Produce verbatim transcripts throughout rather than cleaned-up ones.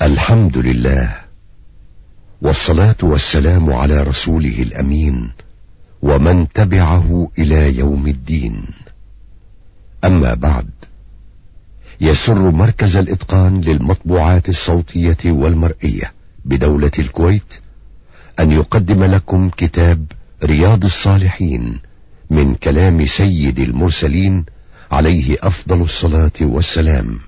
الحمد لله، والصلاة والسلام على رسوله الأمين ومن تبعه إلى يوم الدين. أما بعد، يسر مركز الإتقان للمطبوعات الصوتية والمرئية بدولة الكويت أن يقدم لكم كتاب رياض الصالحين من كلام سيد المرسلين عليه أفضل الصلاة والسلام.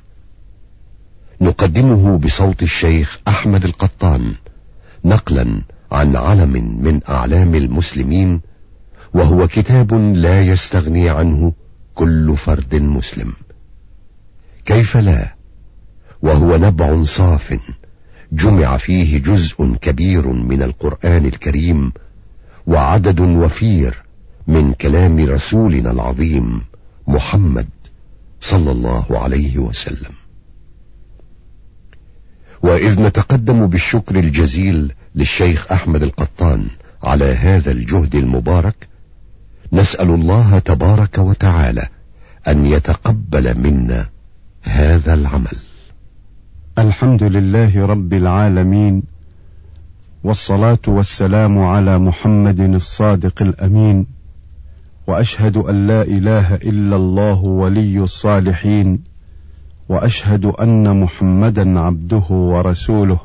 نقدمه بصوت الشيخ أحمد القطان نقلا عن علم من أعلام المسلمين، وهو كتاب لا يستغني عنه كل فرد مسلم. كيف لا، وهو نبع صاف جمع فيه جزء كبير من القرآن الكريم وعدد وفير من كلام رسولنا العظيم محمد صلى الله عليه وسلم. وإذ نتقدم بالشكر الجزيل للشيخ أحمد القطان على هذا الجهد المبارك، نسأل الله تبارك وتعالى أن يتقبل منا هذا العمل. الحمد لله رب العالمين، والصلاة والسلام على محمد الصادق الأمين، وأشهد أن لا إله إلا الله ولي الصالحين، وأشهد أن محمدا عبده ورسوله.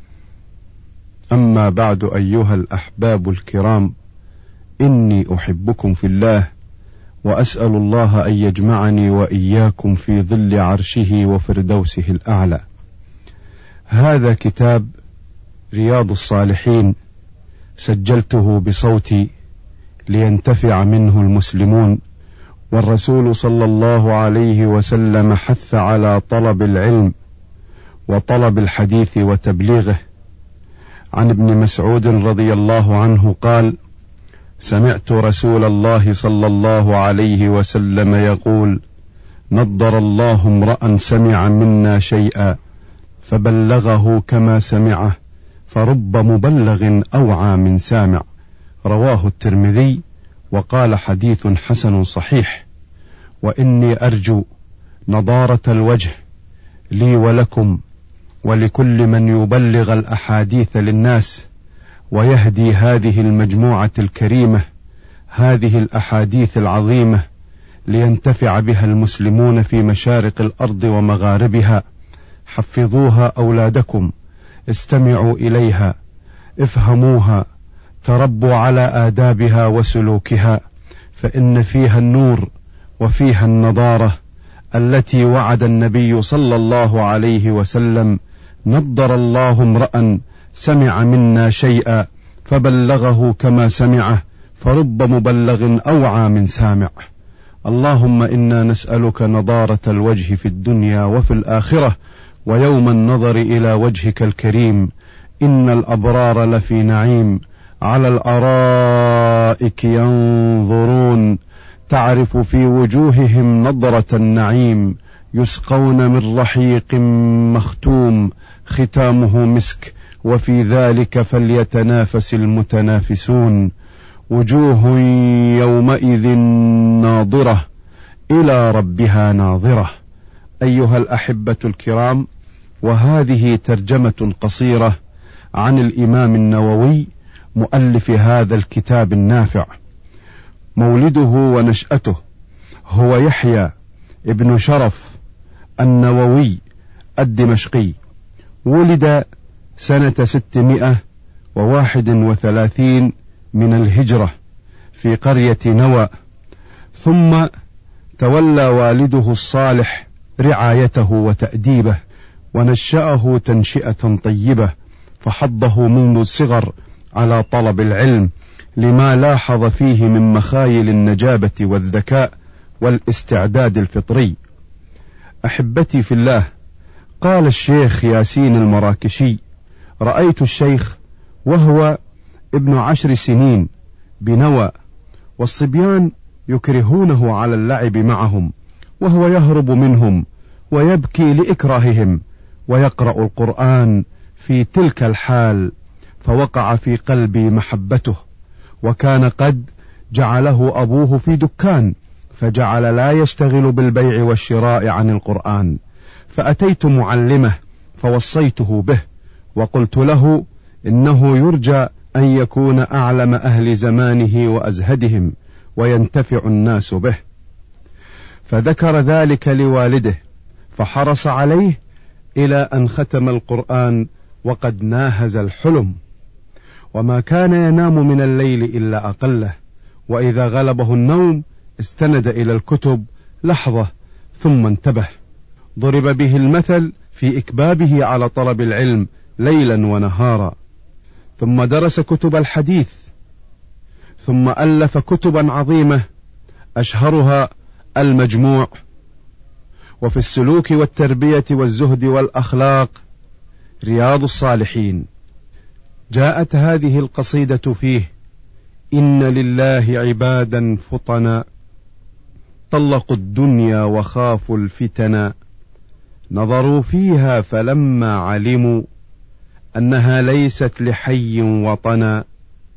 أما بعد، أيها الأحباب الكرام، إني أحبكم في الله، وأسأل الله أن يجمعني وإياكم في ظل عرشه وفردوسه الأعلى. هذا كتاب رياض الصالحين سجلته بصوتي لينتفع منه المسلمون، والرسول صلى الله عليه وسلم حث على طلب العلم وطلب الحديث وتبليغه. عن ابن مسعود رضي الله عنه قال: سمعت رسول الله صلى الله عليه وسلم يقول: نضر الله امرأ سمع منا شيئا فبلغه كما سمعه، فرب مبلغ أوعى من سامع. رواه الترمذي، وقال حديث حسن صحيح. وإني أرجو نضارة الوجه لي ولكم ولكل من يبلغ الأحاديث للناس ويهدي هذه المجموعة الكريمة هذه الأحاديث العظيمة لينتفع بها المسلمون في مشارق الأرض ومغاربها. حفظوها أولادكم، استمعوا إليها، افهموها، تربوا على آدابها وسلوكها، فإن فيها النور وفيها النضارة التي وعد النبي صلى الله عليه وسلم: نضر الله امرأ سمع منا شيئا فبلغه كما سمعه، فرب مبلغ أوعى من سامع. اللهم إنا نسألك نضارة الوجه في الدنيا وفي الآخرة ويوم النظر إلى وجهك الكريم. إن الأبرار لفي نعيم على الأرائك ينظرون، تعرف في وجوههم نضرة النعيم، يسقون من رحيق مختوم ختامه مسك، وفي ذلك فليتنافس المتنافسون. وجوه يومئذ ناظرة إلى ربها ناظرة. أيها الأحبة الكرام، وهذه ترجمة قصيرة عن الإمام النووي مؤلف هذا الكتاب النافع. مولده ونشأته هو يحيى ابن شرف النووي الدمشقي، ولد سنة ستمائة وواحد وثلاثين من الهجرة في قرية نوى، ثم تولى والده الصالح رعايته وتأديبه ونشأه تنشئة طيبة، فحضه منذ الصغر على طلب العلم لما لاحظ فيه من مخايل النجابة والذكاء والاستعداد الفطري. أحبتي في الله، قال الشيخ ياسين المراكشي: رأيت الشيخ وهو ابن عشر سنين بنوى، والصبيان يكرهونه على اللعب معهم، وهو يهرب منهم ويبكي لإكراههم، ويقرأ القرآن في تلك الحال، فوقع في قلبي محبته. وكان قد جعله أبوه في دكان، فجعل لا يشتغل بالبيع والشراء عن القرآن، فأتيت معلمه فوصيته به وقلت له إنه يرجى أن يكون أعلم أهل زمانه وأزهدهم وينتفع الناس به، فذكر ذلك لوالده فحرص عليه إلى أن ختم القرآن وقد ناهز الحلم، وما كان ينام من الليل إلا أقله، وإذا غلبه النوم استند إلى الكتب لحظة ثم انتبه. ضرب به المثل في إكبابه على طلب العلم ليلا ونهارا، ثم درس كتب الحديث، ثم ألف كتبا عظيمة أشهرها المجموع، وفي السلوك والتربية والزهد والأخلاق رياض الصالحين. جاءت هذه القصيدة فيه: إن لله عبادا فطنا طلقوا الدنيا وخافوا الفتنا، نظروا فيها فلما علموا أنها ليست لحي وطنا،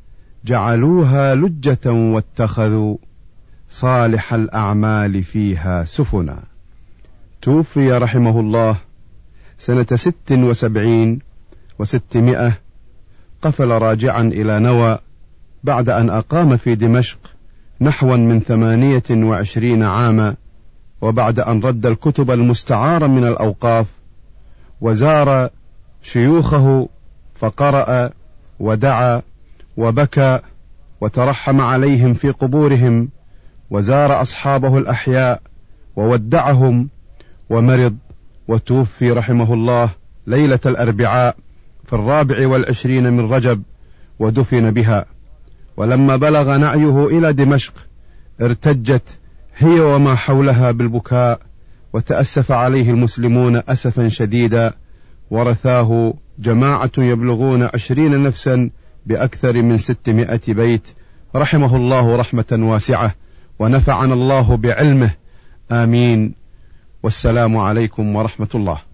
جعلوها لجة واتخذوا صالح الأعمال فيها سفنا. توفي رحمه الله سنة ست وسبعين وستمائة، قفل راجعا إلى نوى بعد أن أقام في دمشق نحوا من ثمانية وعشرين عاما، وبعد أن رد الكتب المستعارة من الأوقاف، وزار شيوخه فقرأ ودعا وبكى وترحم عليهم في قبورهم، وزار أصحابه الأحياء وودعهم، ومرض وتوفي رحمه الله ليلة الأربعاء في الرابع والعشرين من رجب ودفن بها. ولما بلغ نعيه إلى دمشق ارتجت هي وما حولها بالبكاء، وتأسف عليه المسلمون أسفا شديدا، ورثاه جماعة يبلغون عشرين نفسا بأكثر من ستمائة بيت، رحمه الله رحمة واسعة، ونفعنا الله بعلمه، آمين. والسلام عليكم ورحمة الله.